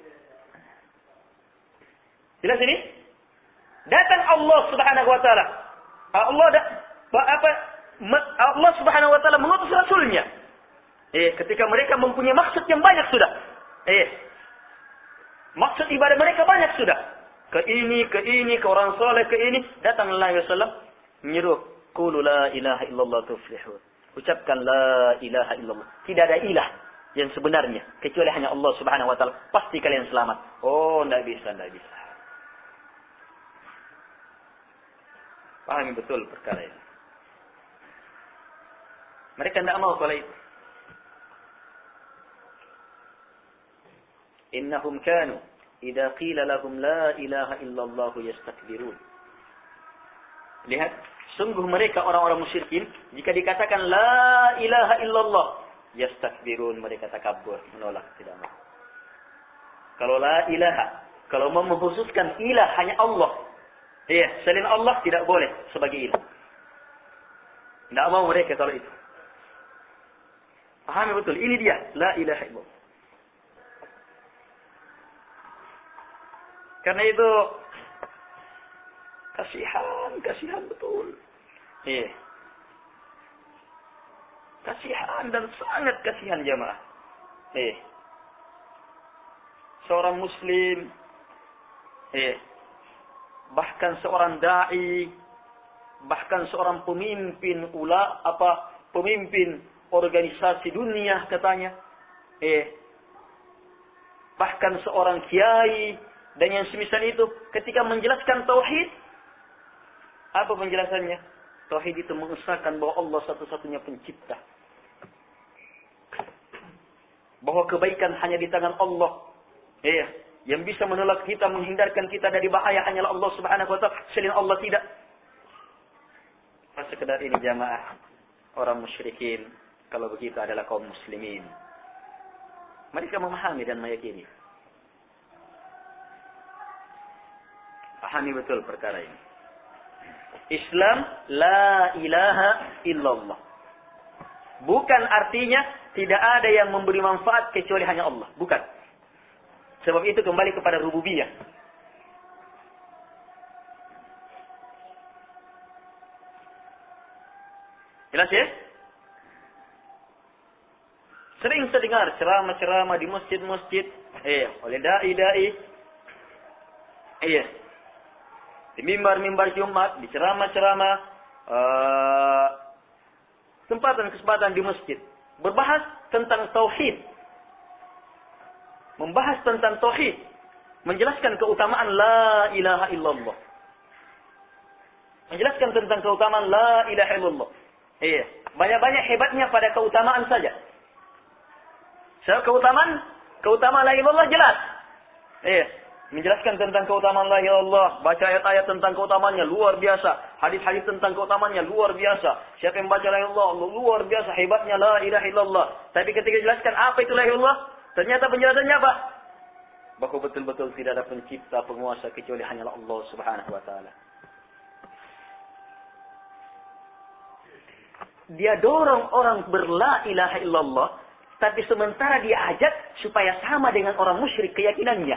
Jelas ini? Datang Allah Subhanahu wa taala. Allah dah apa Allah Subhanahu wa taala mengutus rasulnya. Eh, ketika mereka mempunyai maksud yang banyak sudah. Eh, maksud ibadah mereka banyak sudah. Ke ini, ke ini, ke orang soleh, ke ini. Datang Allah sallallahu alaihi wasallam menyuruh, qulu la ilaha illallah tuflihun. Ucapkan la ilaha illallah. Tidak ada ilah yang sebenarnya kecuali hanya Allah Subhanahu wa taala. Pasti kalian selamat. Oh, tidak bisa, tidak bisa. Pahami betul perkara ini. Mereka tidak mau kalau itu. Innahum kanu idza qila lahum la ilaha illallah yastakbirun. Lihat, sungguh mereka orang-orang musyrikin jika dikatakan la ilaha illallah yastakbirun, mereka takabur, menolak, tidak mau. Kalau la ilaha, kalau mau mengkhususkan ilah hanya Allah. Iya, selain Allah tidak boleh sebagai ilah. Tidak mau mereka kalau itu. Pahami betul, ini dia la ilaha illallah. Karena itu kasihan, kasihan betul. Iya. Kasihan dan sangat kasihan jamaah. Iya. Seorang muslim, iya, bahkan seorang dai, bahkan seorang pemimpin ula apa pemimpin organisasi dunia katanya, eh bahkan seorang kiai dan yang semisal itu ketika menjelaskan tauhid, apa penjelasannya? Tauhid itu mengesahkan bahwa Allah satu-satunya pencipta, bahwa kebaikan hanya di tangan Allah. Eh, yang bisa menolak kita, menghindarkan kita dari bahaya hanyalah Allah Subhanahu wa taala. Selain Allah tidak. Pas sekedar ini jamaah, orang musyrikin kalau begitu adalah kaum muslimin. Mereka memahami dan meyakini. Pahami betul perkara ini. Islam la ilaha illallah. Bukan artinya tidak ada yang memberi manfaat kecuali hanya Allah. Bukan. Sebab itu kembali kepada rububiyah. Jelas ya? Sering saya dengar ceramah-ceramah di masjid-masjid, eh, oleh dai-dai, eh, di mimbar-mimbar Jumat, di ceramah-ceramah, uh, kesempatan-kesempatan di masjid, berbahas tentang tauhid, membahas tentang tauhid, menjelaskan keutamaan la ilaha illallah, menjelaskan tentang keutamaan la ilaha illallah. Iya, banyak-banyak hebatnya pada keutamaan saja. So, keutamaan keutamaan la ilaha illallah jelas. Eh, menjelaskan tentang keutamaan la ilaha illallah, baca ayat-ayat tentang keutamaannya luar biasa, hadis-hadis tentang keutamaannya luar biasa. Siapa yang baca la ilaha illallah, luar biasa hebatnya la ilaha illallah. Tapi ketika jelaskan apa itu la ilaha illallah, ternyata penjelasannya apa? Bahwa betul-betul tidak ada pencipta, penguasa kecuali hanyalah Allah Subhanahu wa taala. Dia dorong orang berla ilaha illallah, tapi sementara dia ajak supaya sama dengan orang musyrik keyakinannya.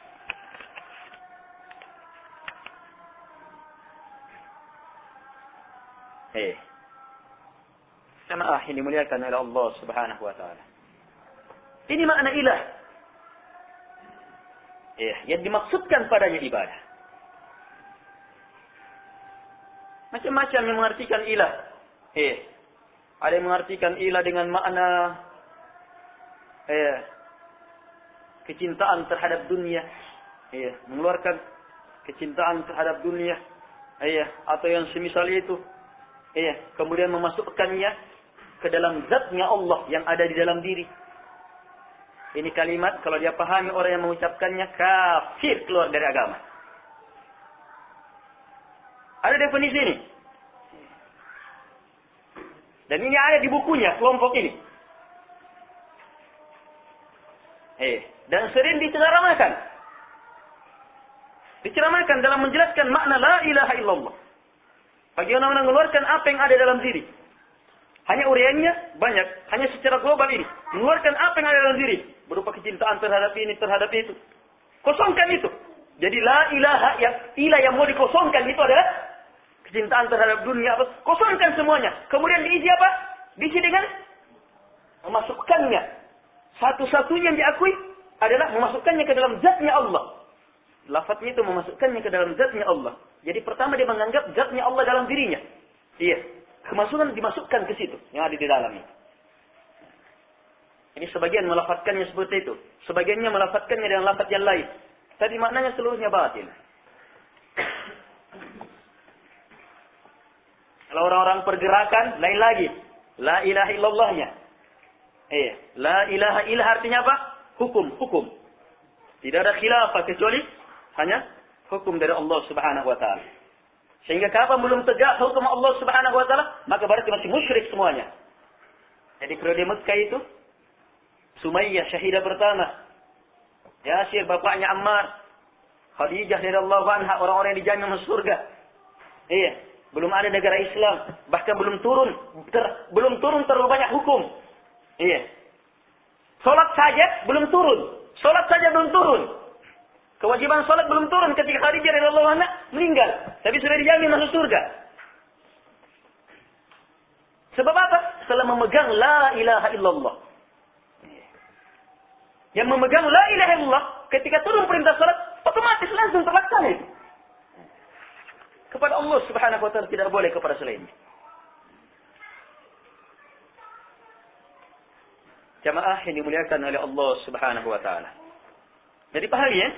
Eh, jemaah ini dimuliakan oleh Allah Subhanahu wa taala. Ini makna ilah. Eh, yang dimaksudkan padanya ibadah. Macam-macam yang mengartikan ilah. Eh, ada yang mengartikan ilah dengan makna eh, kecintaan terhadap dunia. Eh, mengeluarkan kecintaan terhadap dunia. Eh, atau yang semisal itu. Eh, kemudian memasukkannya ke dalam zatnya Allah yang ada di dalam diri. Ini kalimat kalau dia pahami orang yang mengucapkannya kafir, keluar dari agama. Ada definisi ini. Dan ini ada di bukunya kelompok ini. Eh, dan sering diceramakan. Diceramakan dalam menjelaskan makna la ilaha illallah. Bagaimana mengeluarkan apa yang ada dalam diri. Hanya uraiannya banyak. Hanya secara global ini. Mengeluarkan apa yang ada dalam diri. Berupa kecintaan terhadap ini, terhadap itu. Kosongkan itu. Jadi la ilaha yang ilah yang mau dikosongkan itu adalah kecintaan terhadap dunia. Kosongkan semuanya. Kemudian diisi apa? Diisi dengan memasukkannya. Satu-satunya yang diakui adalah memasukkannya ke dalam zatnya Allah. Lafadznya itu memasukkannya ke dalam zatnya Allah. Jadi pertama dia menganggap zatnya Allah dalam dirinya. Iya. Kemasukan dimasukkan ke situ yang ada di dalamnya. Ini sebagian melafatkannya seperti itu. Sebagiannya melafatkannya dengan lafaz yang lain. Tapi maknanya seluruhnya batil. Kalau orang-orang pergerakan, lain lagi. La ilaha illallahnya. Eh, la ilaha illallah artinya apa? Hukum, hukum. Tidak ada khilafah kecuali hanya hukum dari Allah Subhanahu wa taala. Sehingga kapan belum tegak hukum Allah Subhanahu wa taala, maka berarti masih musyrik semuanya. Jadi periode Mekah itu Sumayyah syahidah pertama. Yasir bapaknya Ammar. Khadijah radhiyallahu anha, orang-orang yang dijamin masuk surga. Iya, belum ada negara Islam, bahkan belum turun ter, belum turun terlalu banyak hukum. Iya. Salat saja belum turun. Salat saja belum turun. Kewajiban salat belum turun ketika Khadijah radhiyallahu anha meninggal, tapi sudah dijamin masuk surga. Sebab apa? Setelah memegang la ilaha illallah. Yang memegang la ilaha illallah ketika turun perintah salat otomatis langsung terlaksana itu. Kepada Allah Subhanahu wa taala tidak boleh kepada selainnya. Jamaah yang dimuliakan oleh Allah Subhanahu wa taala. Jadi pahami ya?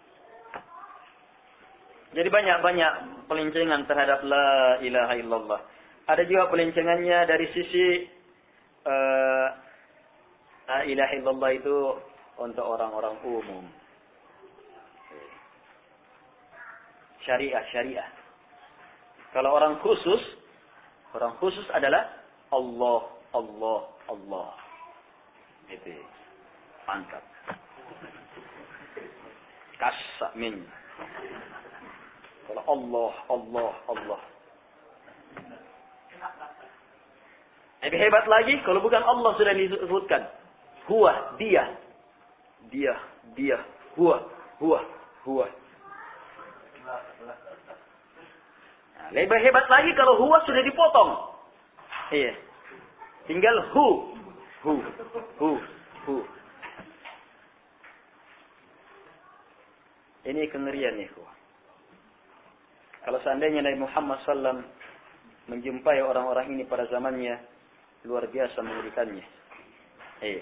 Jadi banyak-banyak pelincengan terhadap la ilaha illallah. Ada juga pelincengannya dari sisi uh, la ilaha illallah itu untuk orang-orang umum. Syariah, syariah. Kalau orang khusus, orang khusus adalah Allah, Allah, Allah. Itu mantap. Kasak min. Kalau Allah, Allah, Allah. Lebih hebat lagi kalau bukan Allah sudah disebutkan. Huwa, dia. Dia, dia. Huwa, huwa, huwa. Nah, lebih hebat lagi kalau huwa sudah dipotong. Iya. Tinggal hu. Hu, hu, hu. Ini kengerian nih. Kalau seandainya Nabi Muhammad sallallahu alaihi wasallam menjumpai orang-orang ini pada zamannya, luar biasa mengerikannya. Eh.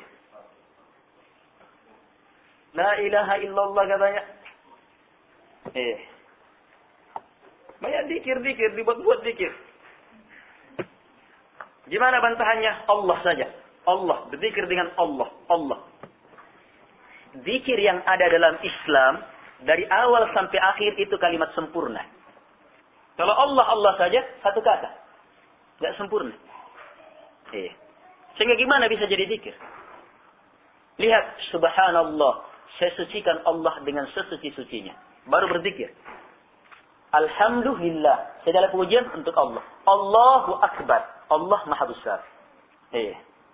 La ilaha illallah katanya. Eh. Banyak dikir-dikir, dibuat-buat dikir. Gimana bantahannya? Allah saja. Allah, berzikir dengan Allah. Allah. Zikir yang ada dalam Islam dari awal sampai akhir itu kalimat sempurna. Kalau Allah Allah saja satu kata, nggak sempurna. Eh. Sehingga gimana bisa jadi zikir? Lihat, subhanallah, saya sucikan Allah dengan sesuci-sucinya. Baru berzikir. Alhamdulillah, segala pujian untuk Allah. Allahu Akbar, Allah Maha Besar. Eh.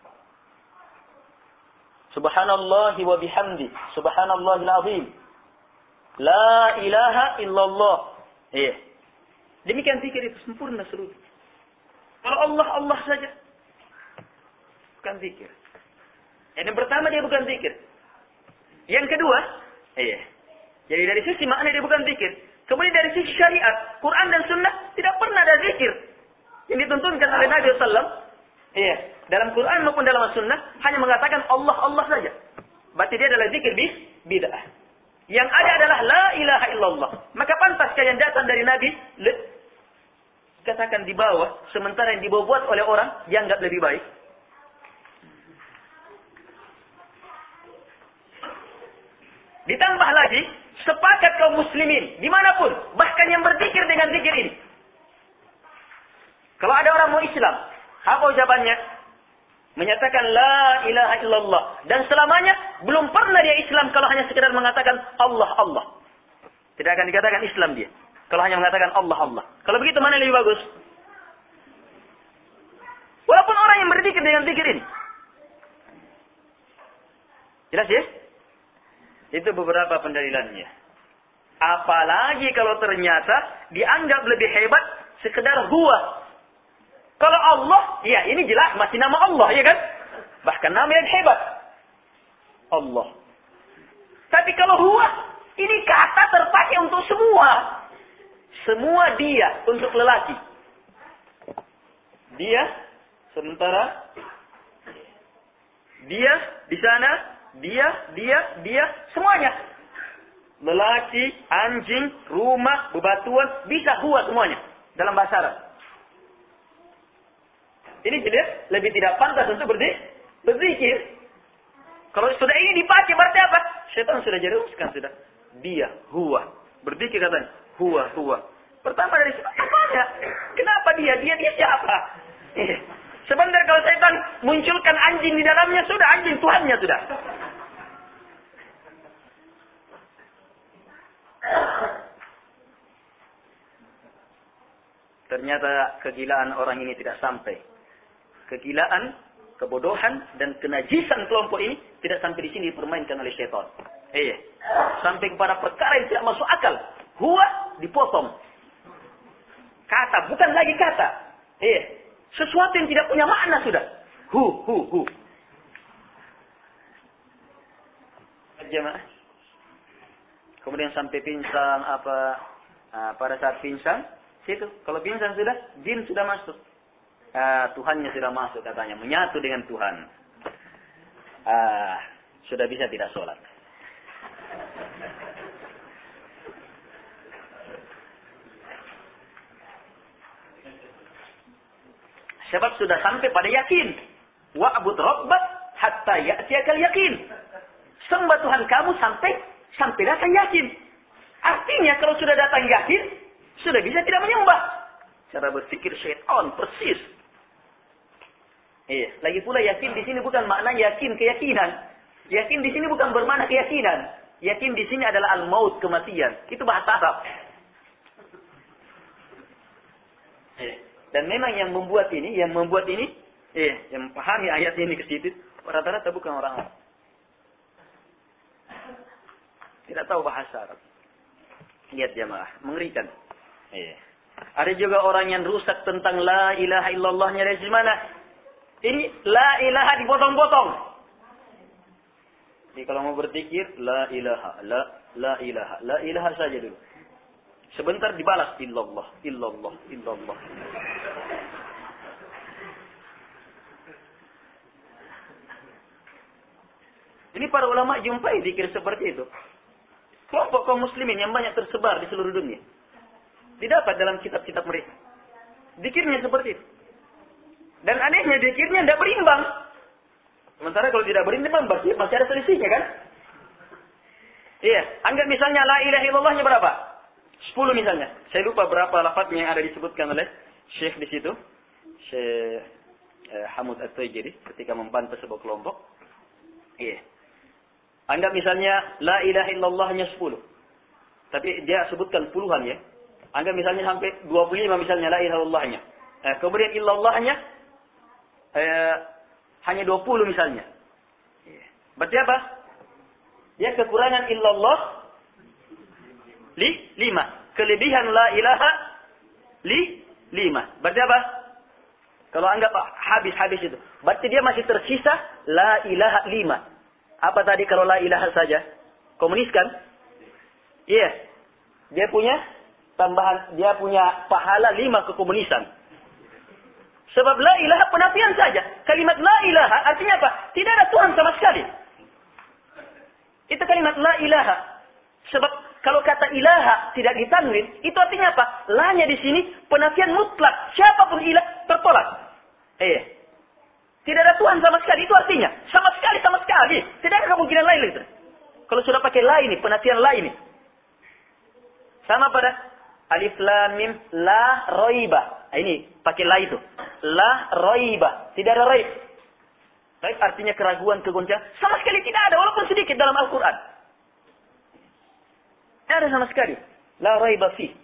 Subhanallah wa bihamdi, subhanallahil azim. La ilaha illallah. Eh. Demikian zikir itu sempurna seluruh. Kalau Allah Allah saja, bukan zikir. Yang pertama dia bukan zikir. Yang kedua, iya. Jadi dari sisi makna dia bukan zikir. Kemudian dari sisi syariat, Quran dan Sunnah tidak pernah ada zikir yang dituntunkan oleh Nabi sallallahu alaihi wasallam. Iya. Dalam Quran maupun dalam Sunnah hanya mengatakan Allah Allah saja. Berarti dia adalah zikir bid'ah. Yang ada adalah la ilaha illallah. Maka pantaskah yang datang dari Nabi katakan di bawah, sementara yang dibuat oleh orang dianggap lebih baik. Ditambah lagi, sepakat kaum muslimin, dimanapun, bahkan yang berzikir dengan zikir ini. Kalau ada orang mau Islam, apa ucapannya? Menyatakan la ilaha illallah. Dan selamanya, belum pernah dia Islam kalau hanya sekedar mengatakan Allah, Allah. Tidak akan dikatakan Islam dia. Kalau hanya mengatakan Allah, Allah. Kalau begitu, mana yang lebih bagus? Walaupun orang yang berzikir dengan zikir ini. Jelas ya? Itu beberapa pendalilannya. Apalagi kalau ternyata dianggap lebih hebat sekedar huwa. Kalau Allah, ya ini jelas masih nama Allah, ya kan? Bahkan nama yang hebat. Allah. Tapi kalau huwa, ini kata terpakai untuk semua. Semua dia untuk lelaki. Dia, sementara dia di sana, dia, dia, dia, semuanya. Lelaki, anjing, rumah, bebatuan, bisa huwa semuanya dalam bahasa Arab. Ini jelas lebih tidak pantas untuk berzikir. Kalau sudah ini dipakai berarti apa? Syaitan sudah jelaskan sudah. Dia, huwa. Berzikir katanya, huwa, huwa. Pertama dari siapa? Kenapa dia? Dia, dia siapa? Eh. Sebentar kalau syaitan munculkan anjing di dalamnya, sudah anjing Tuhannya sudah. Ternyata kegilaan orang ini tidak sampai. Kegilaan, kebodohan, dan kenajisan kelompok ini tidak sampai di sini dipermainkan oleh syaitan. Iya. Sampai kepada perkara yang tidak masuk akal. Huwa dipotong. Kata, bukan lagi kata. Iya. Sesuatu yang tidak punya makna sudah. Hu, hu, hu. Jemaah. Kemudian sampai pingsan apa? Nah, pada saat pingsan, situ. Kalau pingsan sudah, jin sudah masuk. Ah, Tuhannya sudah masuk katanya, menyatu dengan Tuhan. Ah, sudah bisa tidak sholat. Sebab sudah sampai pada yakin. Wa'bud rabbak hatta ya'tiyakal yakin. Sembah Tuhan kamu sampai sampai datang yakin. Artinya kalau sudah datang yakin, sudah bisa tidak menyembah. Cara berpikir syaitan persis. Iya, lagi pula yakin di sini bukan makna yakin keyakinan. Yakin di sini bukan bermakna keyakinan. Yakin di sini adalah al-maut, kematian. Itu bahasa Arab. Iya. Dan memang yang membuat ini, yang membuat ini, iya, yang pahami ayat ini ke situ, rata-rata bukan orang Arab. Tidak tahu bahasa Arab. Lihat jamaah, mengerikan. Iya. Ada juga orang yang rusak tentang la ilaha illallahnya dari mana? Ini la ilaha dipotong-potong. Jadi kalau mau berzikir, la ilaha, la, la ilaha, la ilaha saja dulu. Sebentar dibalas, illallah, illallah, illallah. Ini para ulama jumpai zikir seperti itu. Kelompok kaum muslimin yang banyak tersebar di seluruh dunia. Didapat dalam kitab-kitab mereka. Zikirnya seperti itu. Dan anehnya zikirnya tidak berimbang. Sementara kalau tidak berintimam berarti masih ada selisihnya kan? Iya, anggap misalnya la ilaha illallahnya berapa? sepuluh misalnya. Saya lupa berapa lafadznya yang ada disebutkan oleh Syekh di situ. Syekh eh, Hamud At-Taijiri ketika membantah sebuah kelompok. Iya. Anggap misalnya la ilaha illallahnya sepuluh. Tapi dia sebutkan puluhan ya. Anggap misalnya sampai dua puluh lima misalnya la ilaha illallahnya. Eh, kemudian illallahnya eh, hanya dua puluh misalnya. Iya. Berarti apa? Dia kekurangan illallah li lima. Kelebihan la ilaha li lima. Berarti apa? Kalau anggap habis-habis itu. Berarti dia masih tersisa la ilaha lima. Apa tadi kalau la ilaha saja? Komunis kan? Iya. Yeah. Dia punya tambahan, dia punya pahala lima kekomunisan. Sebab la ilaha penafian saja. Kalimat la ilaha artinya apa? Tidak ada Tuhan sama sekali. Itu kalimat la ilaha. Sebab kalau kata ilaha tidak ditanwin, itu artinya apa? La-nya di sini penafian mutlak. Siapapun ilah tertolak. Eh. Tidak ada Tuhan sama sekali. Itu artinya sama sekali sama sekali. Tidak ada kemungkinan lain itu. Kalau sudah pakai la ini, penafian la ini. Sama pada alif lam mim la raiba. Ini pakai la itu. La raiba. Tidak ada raib. Raib artinya keraguan, kegoncangan. Sama sekali tidak ada, walaupun sedikit dalam Al-Quran. Tidak ada sama sekali. La raiba fi.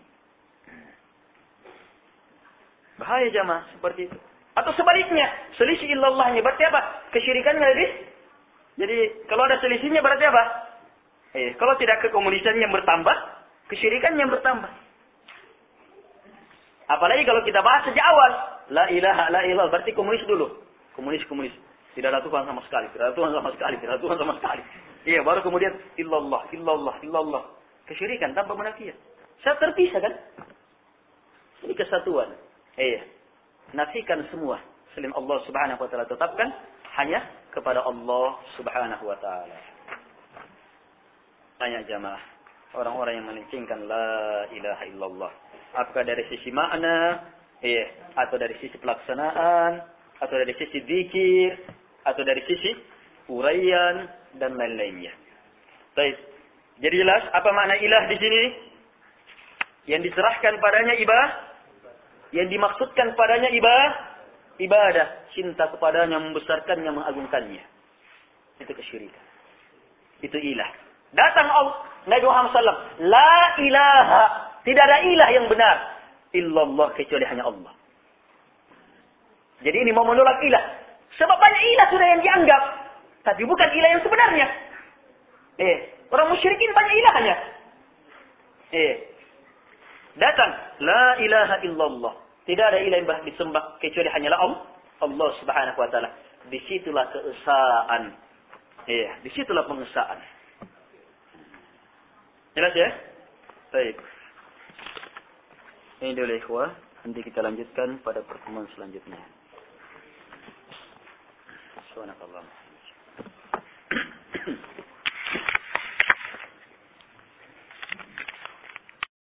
Bahaya jamaah seperti itu. Atau sebaliknya, selisih illallahnya. Berarti apa? Kesyirikannya jadi. Jadi kalau ada selisihnya berarti apa? Eh, kalau tidak kekomunisannya bertambah, kesyirikannya bertambah. Apalagi kalau kita bahas sejak awal. La ilaha la ilallah. Berarti komunis dulu. Komunis-komunis. Tidak ada Tuhan sama sekali, tidak ada Tuhan sama sekali, tidak ada Tuhan sama sekali. Iya, baru kemudian illallah, illallah, illallah. Kesyirikan tanpa menafikan. Saya terpisah kan? Ini kesatuan. Iya. Nafikan semua selain Allah Subhanahu wa taala, tetapkan hanya kepada Allah Subhanahu wa taala. Tanya jamaah, orang-orang yang melencengkan la ilaha illallah, apakah dari sisi makna, iya, atau dari sisi pelaksanaan, atau dari sisi zikir, atau dari sisi uraian dan lain-lainnya. Baik. Jadi jelas apa makna ilah di sini? Yang diserahkan padanya ibadah, yang dimaksudkan padanya ibadah, ibadah, cinta kepadanya, membesarkannya, mengagungkannya. Itu kesyirikan. Itu ilah. Datang Allah Nabi Muhammad sallallahu alaihi wasallam, la ilaha, tidak ada ilah yang benar illallah kecuali hanya Allah. Jadi ini mau menolak ilah. Sebab banyak ilah sudah yang dianggap. Tapi bukan ilah yang sebenarnya. Eh, orang musyrikin banyak ilahnya. Eh, datang. La ilaha illallah. Tidak ada ilah yang berhak disembah kecuali hanyalah Allah. Allah Subhanahu wa taala. Disitulah keesaan. Eh, disitulah pengesaan. Jelas ya? Baik. Ini dulu ikhwah. Nanti kita lanjutkan pada pertemuan selanjutnya. Subhanallah.